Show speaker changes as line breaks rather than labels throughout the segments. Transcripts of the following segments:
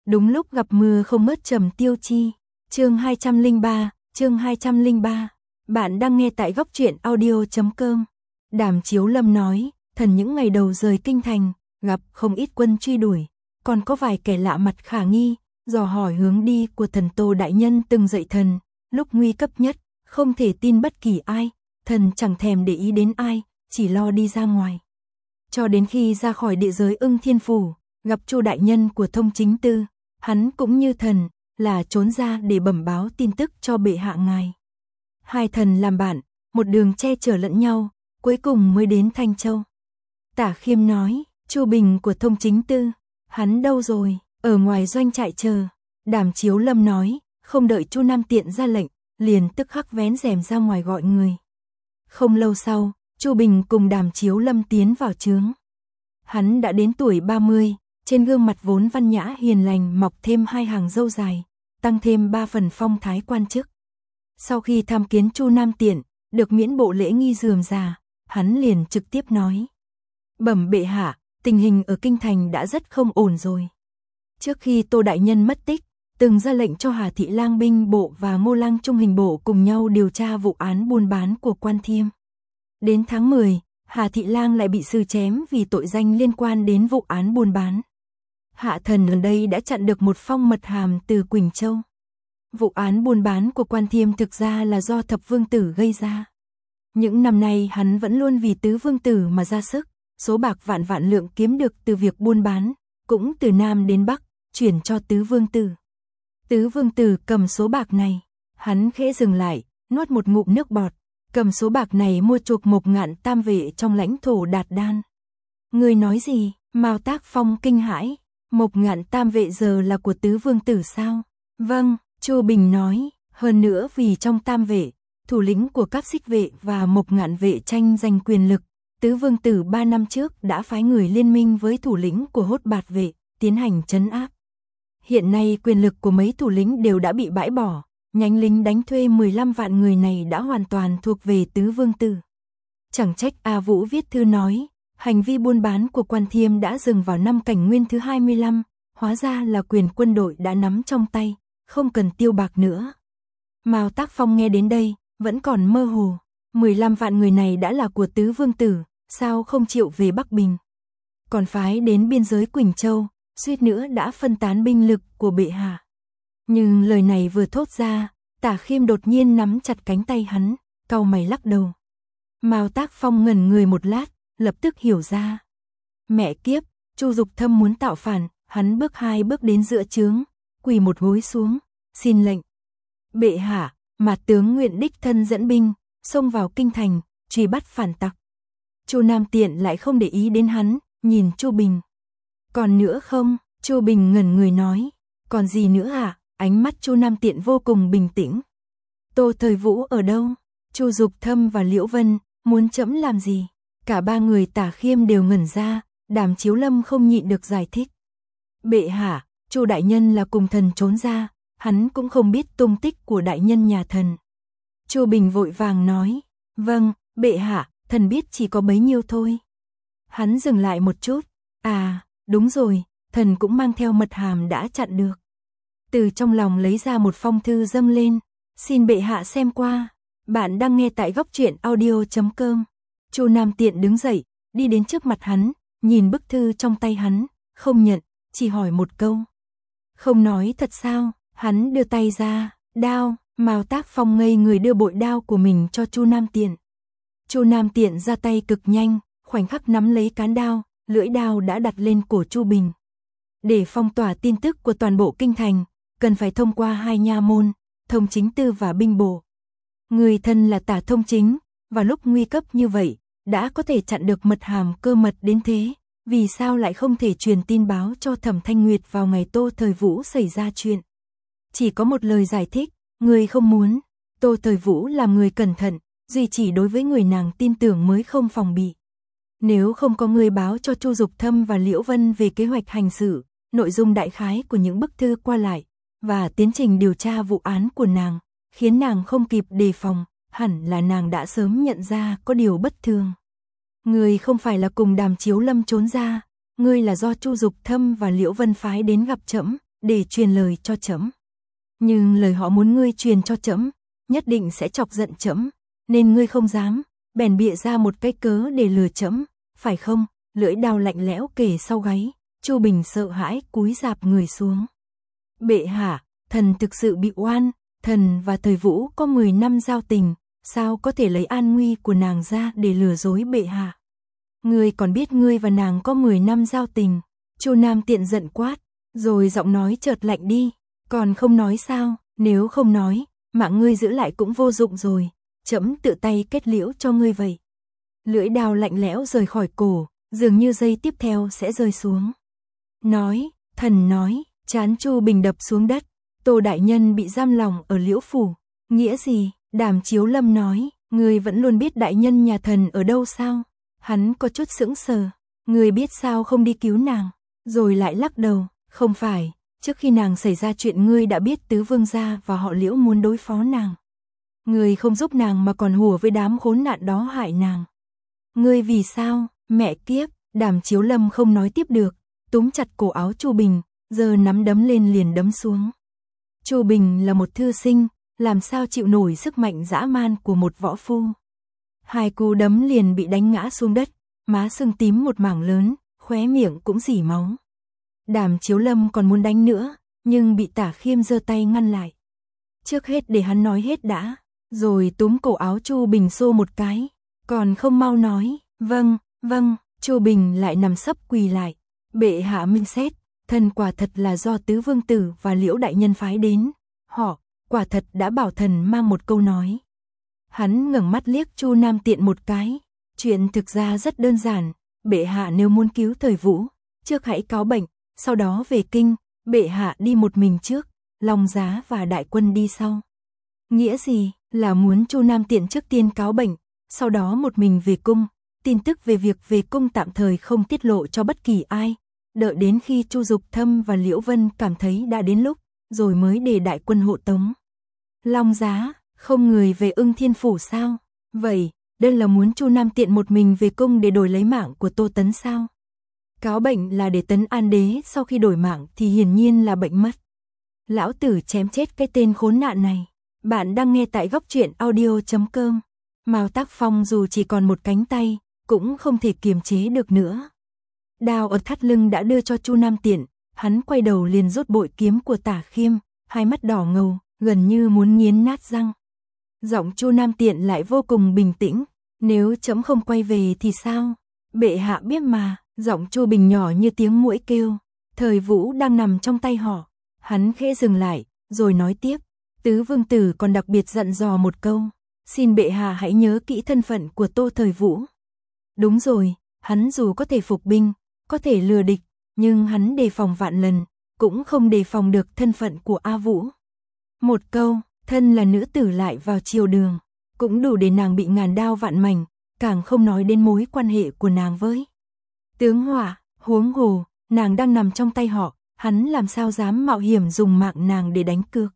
Đúng lúc gặp mưa không ngớt Trầm Tiêu Chi. Chương 203. Bạn đang nghe tại góc truyện audio.com. Đàm Chiếu Lâm nói, thần những ngày đầu rời kinh thành, gặp không ít quân truy đuổi, còn có vài kẻ lạ mặt khả nghi, dò hỏi hướng đi của thần Tô đại nhân từng dạy thần, lúc nguy cấp nhất, không thể tin bất kỳ ai, thần chẳng thèm để ý đến ai, chỉ lo đi ra ngoài. Cho đến khi ra khỏi địa giới Ưng Thiên Phủ, gặp Chu đại nhân của Thông Chính Tư, hắn cũng như thần, là trốn ra để bẩm báo tin tức cho bệ hạ ngài. Hai thần làm bạn, một đường che chở lẫn nhau, cuối cùng mới đến Thanh Châu. Tả Khiêm nói, Chu Bình của Thông Chính Tư, hắn đâu rồi? Ở ngoài doanh trại chờ. Đàm Chiếu Lâm nói, không đợi Chu Nam Tiện ra lệnh, liền tức khắc vén rèm ra ngoài gọi người. Không lâu sau, Chu Bình cùng Đàm Chiếu Lâm tiến vào trướng. Hắn đã đến tuổi 30, trên gương mặt vốn văn nhã hiền lành mọc thêm hai hàng râu dài, tăng thêm 3 phần phong thái quan chức. Sau khi tham kiến Chu Nam Tiện, được miễn bộ lễ nghi rườm rà, hắn liền trực tiếp nói: "Bẩm bệ hạ, tình hình ở kinh thành đã rất không ổn rồi. Trước khi Tô đại nhân mất tích, từng ra lệnh cho Hà Thị Lang binh bộ và Ngô Lang Trung hình bộ cùng nhau điều tra vụ án buôn bán của Quan Thiêm. Đến tháng 10, Hà Thị Lang lại bị xử chém vì tội danh liên quan đến vụ án buôn bán. Hạ thần gần đây đã chặn được một phong mật hàm từ Quỳnh Châu. Vụ án buôn bán của Quan Thiêm thực ra là do Thập Vương Tử gây ra. Những năm nay hắn vẫn luôn vì Tứ Vương Tử mà ra sức, số bạc vạn vạn lượng kiếm được từ việc buôn bán, cũng từ Nam đến Bắc, chuyển cho Tứ Vương Tử. Tứ Vương Tử cầm số bạc này, hắn khẽ dừng lại, nuốt một ngụm nước bọt, cầm số bạc này mua chuộc Mộc Ngạn Tam vệ trong lãnh thổ Đạt Đan. Người nói gì? Mao Tác Phong kinh hãi, Mộc Ngạn Tam vệ giờ là của Tứ Vương Tử sao? Vâng, Chu Bình nói, hơn nữa vì trong Tam vệ, thủ lĩnh của các Xích vệ và Mộc Ngạn vệ tranh giành quyền lực, Tứ Vương Tử 3 năm trước đã phái người liên minh với thủ lĩnh của Hốt Bạt vệ, tiến hành trấn áp. Hiện nay quyền lực của mấy thủ lĩnh đều đã bị bãi bỏ, nhánh lính đánh thuê 15 vạn người này đã hoàn toàn thuộc về Tứ Vương Tử. Chẳng trách A Vũ viết thư nói, hành vi buôn bán của Quan Thiêm đã dừng vào năm Cảnh Nguyên thứ 25, hóa ra là quyền quân đội đã nắm trong tay, không cần tiêu bạc nữa. Mao Tác Phong nghe đến đây, vẫn còn mơ hồ, 15 vạn người này đã là của Tứ Vương Tử, sao không chịu về Bắc Bình? Còn phái đến biên giới Quỳnh Châu, suýt nữa đã phân tán binh lực của bệ hạ. Nhưng lời này vừa thốt ra, Tả Khiêm đột nhiên nắm chặt cánh tay hắn, cau mày lắc đầu. Mao Tác Phong ngẩn người một lát, lập tức hiểu ra. Mẹ kiếp, Chu Dục Thâm muốn tạo phản, hắn bước 2 bước đến giữa trướng, quỳ một gối xuống, xin lệnh. Bệ hạ, Mạt tướng nguyện đích thân dẫn binh, xông vào kinh thành, truy bắt phản tặc. Chu Nam Tiện lại không để ý đến hắn, nhìn Chu Bình. Còn nữa không? Chu Bình ngẩn người nói. Còn gì nữa à? Ánh mắt Chu Nam Tiện vô cùng bình tĩnh. Tô Thời Vũ ở đâu? Chu Dục Thâm và Liễu Vân muốn trẫm làm gì? Cả ba người Tả Khiêm đều ngẩn ra, Đàm Chiếu Lâm không nhịn được giải thích. Bệ hạ, Chu đại nhân là cùng thần trốn ra, hắn cũng không biết tung tích của đại nhân nhà thần. Chu Bình vội vàng nói, vâng, bệ hạ, thần biết chỉ có bấy nhiêu thôi. Hắn dừng lại một chút, à, đúng rồi, thần cũng mang theo mật hàm đã chặn được. Từ trong lòng lấy ra một phong thư dâng lên, xin bệ hạ xem qua. Bạn đang nghe tại góc truyện audio.com. Chu Nam Tiện đứng dậy, đi đến trước mặt hắn, nhìn bức thư trong tay hắn, không nhận, chỉ hỏi một câu. Không nói thật sao? Hắn đưa tay ra, đao. Mao Tác Phong ngây người đưa bội đao của mình cho Chu Nam Tiện. Chu Nam Tiện ra tay cực nhanh, khoảnh khắc nắm lấy cán đao, lưỡi đao đã đặt lên cổ Chu Bình. Để phong tỏa tin tức của toàn bộ kinh thành, cần phải thông qua 2 nha môn, Thông Chính Tư và binh bộ. Người thân là Tả Thông Chính, vào lúc nguy cấp như vậy, đã có thể chặn được mật hàm cơ mật đến thế, vì sao lại không thể truyền tin báo cho Thẩm Thanh Nguyệt vào ngày Tô Thời Vũ xảy ra chuyện? Chỉ có một lời giải thích, người không muốn. Tô Thời Vũ làm người cẩn thận, duy chỉ đối với người nàng tin tưởng mới không phòng bị. Nếu không có người báo cho Chu Dục Thâm và Liễu Vân về kế hoạch hành sự, nội dung đại khái của những bức thư qua lại, và tiến trình điều tra vụ án của nàng, khiến nàng không kịp đề phòng, hẳn là nàng đã sớm nhận ra có điều bất thường. Ngươi không phải là cùng Đàm Chiếu Lâm trốn ra, ngươi là do Chu Dục Thâm và Liễu Vân phái đến gặp trẫm, để truyền lời cho trẫm. Nhưng lời họ muốn ngươi truyền cho trẫm, nhất định sẽ chọc giận trẫm, nên ngươi không dám, bèn bịa ra một cái cớ để lừa trẫm, phải không? Lưỡi đao lạnh lẽo kề sau gáy, Chu Bình sợ hãi cúi rạp người xuống. Bệ hạ, thần thực sự bị oan, thần và Thời Vũ có 10 năm giao tình, sao có thể lấy an nguy của nàng ra để lừa dối bệ hạ? Ngươi còn biết ngươi và nàng có 10 năm giao tình? Chu Nam Tiện giận quát, rồi giọng nói chợt lạnh đi, còn không nói sao? Nếu không nói, mạng ngươi giữ lại cũng vô dụng rồi, trẫm tự tay kết liễu cho ngươi vậy. Lưỡi đao lạnh lẽo rời khỏi cổ, dường như giây tiếp theo sẽ rơi xuống. Nói, thần nói, trán Chu Bình đập xuống đất, Tô đại nhân bị giam lòng ở Liễu phủ, nghĩa gì? Đàm Chiếu Lâm nói, ngươi vẫn luôn biết đại nhân nhà thần ở đâu sao? Hắn có chút sững sờ, ngươi biết sao không đi cứu nàng? Rồi lại lắc đầu, không phải, trước khi nàng xảy ra chuyện ngươi đã biết tứ vương gia và họ Liễu muốn đối phó nàng. Ngươi không giúp nàng mà còn hùa với đám khốn nạn đó hại nàng. Ngươi vì sao? Mẹ kiếp, Đàm Chiếu Lâm không nói tiếp được, túm chặt cổ áo Chu Bình, giờ nắm đấm lên liền đấm xuống. Chu Bình là một thư sinh, làm sao chịu nổi sức mạnh dã man của một võ phu. Hai cú đấm liền bị đánh ngã xuống đất, má sưng tím một mảng lớn, khóe miệng cũng rỉ máu. Đàm Chiếu Lâm còn muốn đánh nữa, nhưng bị Tả Khiêm giơ tay ngăn lại. Trước hết để hắn nói hết đã, rồi túm cổ áo Chu Bình xô một cái, còn không mau nói, vâng, vâng. Chu Bình lại nằm sấp quỳ lại, bệ hạ minh xét, thần quả thật là do tứ vương tử và Liễu đại nhân phái đến, họ quả thật đã bảo thần mang một câu nói. Hắn ngẩng mắt liếc Chu Nam Tiện một cái, chuyện thực ra rất đơn giản, bệ hạ nếu muốn cứu Thời Vũ, trước hãy cáo bệnh, sau đó về kinh, bệ hạ đi một mình trước, Long Giá và đại quân đi sau. Nghĩa gì? Là muốn Chu Nam Tiện trước tiên cáo bệnh, sau đó một mình về cung. Tin tức về việc về cung tạm thời không tiết lộ cho bất kỳ ai, đợi đến khi Chu Dục Thâm và Liễu Vân cảm thấy đã đến lúc, rồi mới để đại quân hộ tống. Long Giá, không người về Ưng Thiên phủ sao? Vậy, đây là muốn Chu Nam Tiện một mình về cung để đổi lấy mạng của Tô Tấn sao? Cáo bệnh là để Tấn An Đế sau khi đổi mạng thì hiển nhiên là bệnh mất. Lão tử chém chết cái tên khốn nạn này. Bạn đang nghe tại góc truyện audio.com. Mao Tác Phong dù chỉ còn một cánh tay, cũng không thể kiềm chế được nữa. Đao ở thắt lưng đã đưa cho Chu Nam Tiện, hắn quay đầu liền rút bội kiếm của Tả Khiêm, hai mắt đỏ ngầu, gần như muốn nghiến nát răng. Giọng Chu Nam Tiện lại vô cùng bình tĩnh, nếu trẫm không quay về thì sao? Bệ hạ biết mà, giọng Chu Bình nhỏ như tiếng muỗi kêu, Thời Vũ đang nằm trong tay họ. Hắn khẽ dừng lại, rồi nói tiếp, tứ vương tử còn đặc biệt dặn dò một câu, xin bệ hạ hãy nhớ kỹ thân phận của Tô Thời Vũ. Đúng rồi, hắn dù có thể phục binh, có thể lừa địch, nhưng hắn đề phòng vạn lần, cũng không đề phòng được thân phận của A Vũ. Một câu, thân là nữ tử lại vào triều đường, cũng đủ để nàng bị ngàn đao vạn mảnh, càng không nói đến mối quan hệ của nàng với tướng Hỏa, huống hồ, nàng đang nằm trong tay họ, hắn làm sao dám mạo hiểm dùng mạng nàng để đánh cược.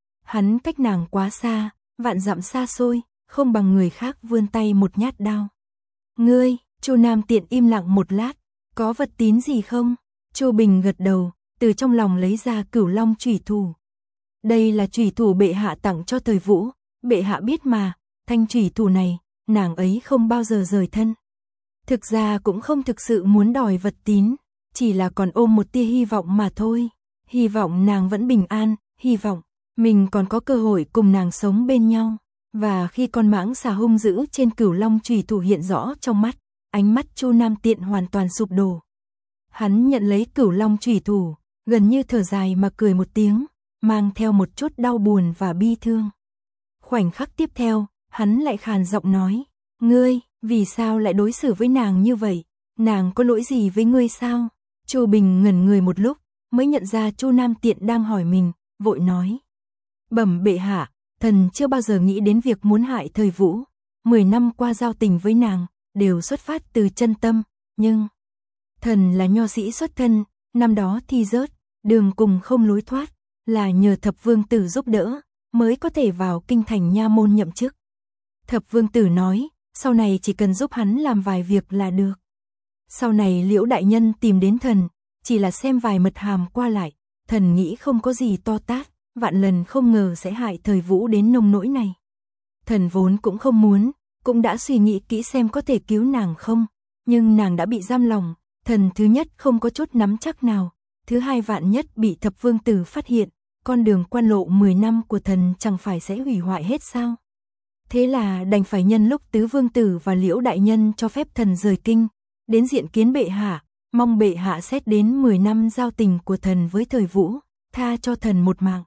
Hắn cách nàng quá xa, vạn dặm xa xôi, không bằng người khác vươn tay một nhát đao. Ngươi, Chu Nam Tiện im lặng một lát, có vật tín gì không? Chu Bình gật đầu, từ trong lòng lấy ra Cửu Long chủy thủ. Đây là chủy thủ bệ hạ tặng cho Thời Vũ, bệ hạ biết mà, thanh chủy thủ này, nàng ấy không bao giờ rời thân. Thực ra cũng không thực sự muốn đòi vật tín, chỉ là còn ôm một tia hy vọng mà thôi. Hy vọng nàng vẫn bình an, hy vọng mình còn có cơ hội cùng nàng sống bên nhau. Và khi con mãng xà hung dữ trên Cửu Long chủy thủ hiện rõ trong mắt, ánh mắt Chu Nam Tiện hoàn toàn sụp đổ. Hắn nhận lấy Cửu Long chủy thủ, gần như thở dài mà cười một tiếng, mang theo một chút đau buồn và bi thương. Khoảnh khắc tiếp theo, hắn lại khàn giọng nói, ngươi, vì sao lại đối xử với nàng như vậy? Nàng có lỗi gì với ngươi sao? Chu Bình ngẩn người một lúc, mới nhận ra Chu Nam Tiện đang hỏi mình, vội nói. Bẩm bệ hạ, thần chưa bao giờ nghĩ đến việc muốn hại Thời Vũ. 10 năm qua giao tình với nàng, đều xuất phát từ chân tâm, nhưng thần là nho sĩ xuất thân, năm đó thi rớt, đường cùng không lối thoát, là nhờ Thập Vương Tử giúp đỡ, mới có thể vào kinh thành nha môn nhậm chức. Thập Vương Tử nói, sau này chỉ cần giúp hắn làm vài việc là được. Sau này Liễu đại nhân tìm đến thần, chỉ là xem vài mật hàm qua lại, thần nghĩ không có gì to tát, vạn lần không ngờ sẽ hại Thời Vũ đến nông nỗi này. Thần vốn cũng không muốn, cũng đã suy nghĩ kỹ xem có thể cứu nàng không, nhưng nàng đã bị giam lòng, thần thứ nhất không có chút nắm chắc nào, thứ hai vạn nhất bị Thập Vương Tử phát hiện, con đường quan lộ 10 năm của thần chẳng phải sẽ hủy hoại hết sao? Thế là đành phải nhân lúc Tứ Vương Tử và Liễu đại nhân cho phép thần rời kinh, đến diện kiến bệ hạ, mong bệ hạ xét đến 10 năm giao tình của thần với Thời Vũ, tha cho thần một mạng.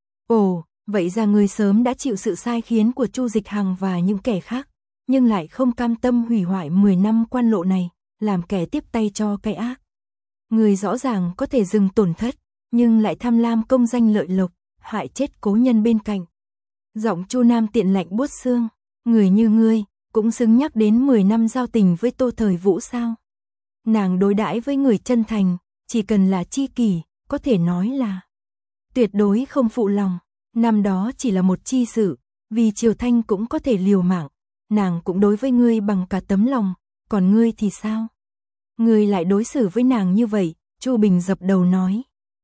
Ồ, vậy ra ngươi sớm đã chịu sự sai khiến của Chu Dịch Hằng và những kẻ khác, nhưng lại không cam tâm hủy hoại 10 năm quan lộ này, làm kẻ tiếp tay cho cái ác. Ngươi rõ ràng có thể dừng tổn thất, nhưng lại tham lam công danh lợi lộc, hại chết cố nhân bên cạnh. Giọng Chu Nam Tiện lạnh buốt xương, người như ngươi cũng xứng nhắc đến 10 năm giao tình với Tô Thời Vũ sao? Nàng đối đãi với người chân thành, chỉ cần là tri kỷ, có thể nói là tuyệt đối không phụ lòng. Năm đó chỉ là một chi sự, vì Triều Thanh cũng có thể liều mạng, nàng cũng đối với ngươi bằng cả tấm lòng, còn ngươi thì sao? Ngươi lại đối xử với nàng như vậy, Chu Bình dập đầu nói.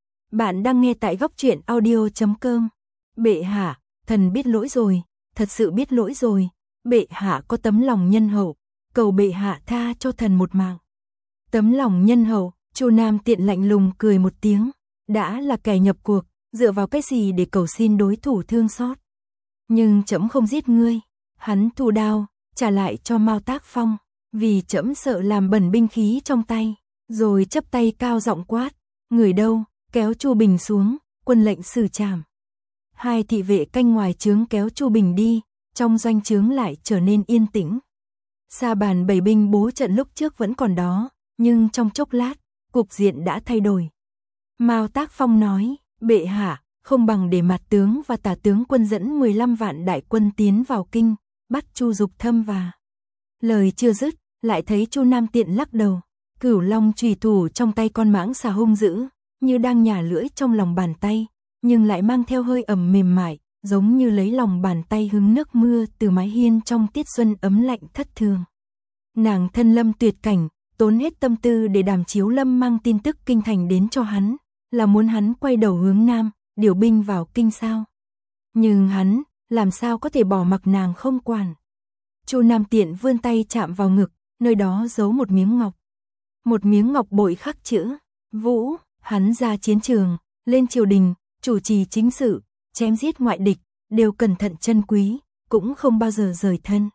Bạn đang nghe tại góc truyện audio.com. Bệ hạ, thần biết lỗi rồi, thật sự biết lỗi rồi, bệ hạ có tấm lòng nhân hậu, cầu bệ hạ tha cho thần một mạng. Tấm lòng nhân hậu, Chu Nam Tiện lạnh lùng cười một tiếng, đã là kẻ nhập cuộc, dựa vào cái gì để cầu xin đối thủ thương xót. Nhưng trẫm không giết ngươi. Hắn thu đao, trả lại cho Mao Tác Phong, vì trẫm sợ làm bẩn binh khí trong tay, rồi chắp tay cao giọng quát, người đâu, kéo Chu Bình xuống, quân lệnh xử trảm. Hai thị vệ canh ngoài trướng kéo Chu Bình đi, trong doanh trướng lại trở nên yên tĩnh. Sa bàn bày binh bố trận lúc trước vẫn còn đó, nhưng trong chốc lát, cục diện đã thay đổi. Mao Tác Phong nói, bệ hạ, không bằng để mặt tướng và tả tướng quân dẫn 15 vạn đại quân tiến vào kinh, bắt Chu Dục Thâm và. Lời chưa dứt, lại thấy Chu Nam Tiện lắc đầu, Cửu Long chùy thủ trong tay con mãng xà hung dữ, như đang nhả lưỡi trong lòng bàn tay, nhưng lại mang theo hơi ẩm mềm mại, giống như lấy lòng bàn tay hứng nước mưa từ mái hiên trong tiết xuân ấm lạnh thất thường. Nàng thân lâm tuyệt cảnh, tốn hết tâm tư để Đàm Chiếu Lâm mang tin tức kinh thành đến cho hắn, là muốn hắn quay đầu hướng nam, điều binh vào kinh sao. Nhưng hắn, làm sao có thể bỏ mặc nàng không quản. Chu Nam Tiện vươn tay chạm vào ngực, nơi đó giấu một miếng ngọc. Một miếng ngọc bội khắc chữ, Vũ, hắn ra chiến trường, lên triều đình, chủ trì chính sự, chém giết ngoại địch, đều cẩn thận trân quý, cũng không bao giờ rời thân.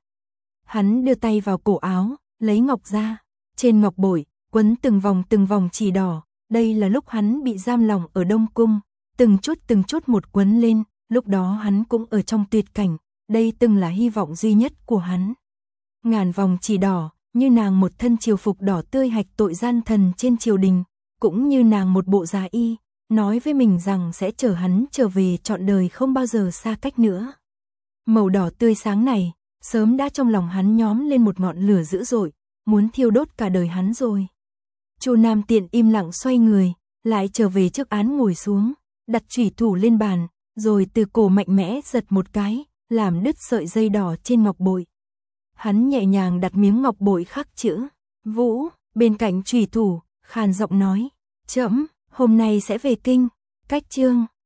Hắn đưa tay vào cổ áo, lấy ngọc ra, trên ngọc bội, quấn từng vòng chỉ đỏ, đây là lúc hắn bị giam lòng ở Đông Cung, từng chút một quấn lên, lúc đó hắn cũng ở trong tuyệt cảnh, đây từng là hy vọng duy nhất của hắn. Ngàn vòng chỉ đỏ, như nàng một thân triều phục đỏ tươi hạch tội gian thần trên triều đình, cũng như nàng một bộ giá y, nói với mình rằng sẽ chờ hắn trở về trọn đời không bao giờ xa cách nữa. Màu đỏ tươi sáng này, sớm đã trong lòng hắn nhóm lên một ngọn lửa dữ dội, muốn thiêu đốt cả đời hắn rồi. Chu Nam Tiện im lặng xoay người, lại trở về trước án ngồi xuống, đặt chủy thủ lên bàn, rồi từ cổ mạnh mẽ giật một cái, làm đứt sợi dây đỏ trên ngọc bội. Hắn nhẹ nhàng đặt miếng ngọc bội khắc chữ Vũ bên cạnh chủy thủ, khàn giọng nói, trẫm hôm nay sẽ về kinh. Cách chương